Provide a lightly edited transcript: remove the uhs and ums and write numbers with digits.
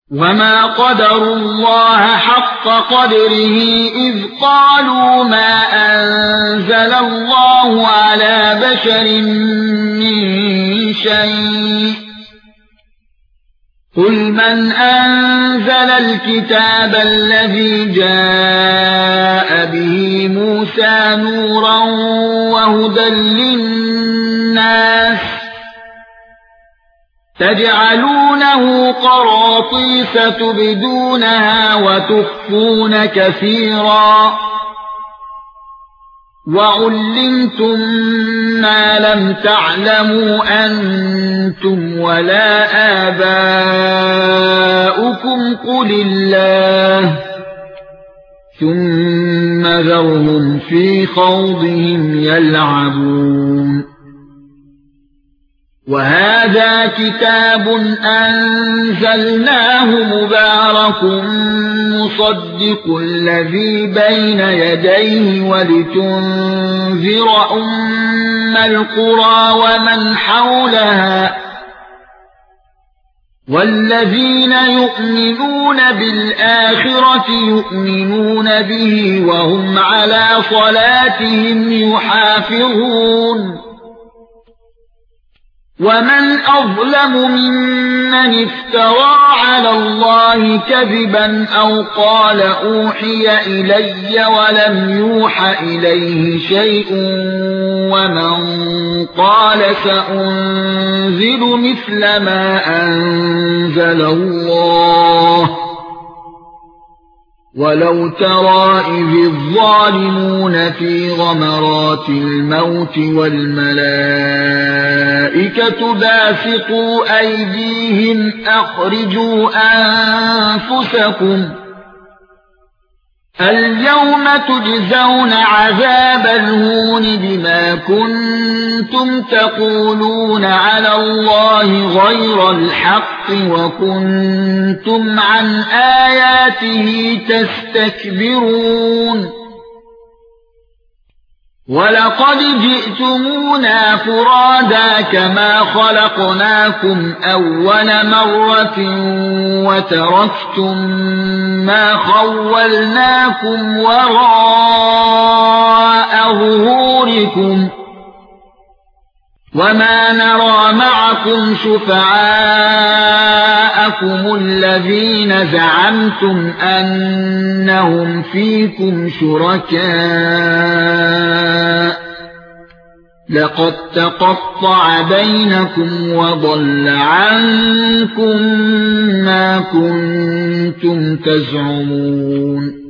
وما قدروا الله حق قدره إذ قالوا ما أنزل الله على بشر من شيء قل من أنزل الكتاب الذي جاء به موسى نورا وهدى للناس تجعلونه قراطيس تبدونها وتخفون كثيرا وعلمتم ما لم تعلموا أنتم ولا آباؤكم قل الله ثم ذرهم في خوضهم يلعبون وهذا كتاب أنزلناه مبارك مصدق الذي بين يديه ولتنذر القرى ومن حولها والذين يؤمنون بالآخرة يؤمنون به وهم على صلاتهم يحافظون ومن أظلم ممن افترى على الله كذبا أو قال أوحي إلي ولم يوح إليه شيء ومن قال سأنزل مثل ما أنزل الله ولو ترى إذ الظالمون في غمرات الموت والملائكة باسطوا أيديهم أخرجوا أنفسكم اليوم تجزون عذاب الهون بما كنتم تقولون على الله غير الحق وكنتم عن آياته تستكبرون وَلَقَدْ جِئْتُمُونَا فُرَادَى كَمَا خَلَقْنَاكُمْ أَوَّلَ مَرَّةٍ وَتَرَكْتُم مَّا خَوَّلْنَاكُمْ وَرَاءَ ظُهُورِكُمْ وَمَا نَرَى مَعَكُمْ شُفَعَاءَكُمُ الَّذِينَ زَعَمْتُمْ أَنَّهُمْ فِيكُمْ شُرَكَاءُ لَقَدْ تَقَطَّعَ بَيْنَكُمْ وَضَلَّ عَنكُم مَّا كُنتُمْ تَزْعُمُونَ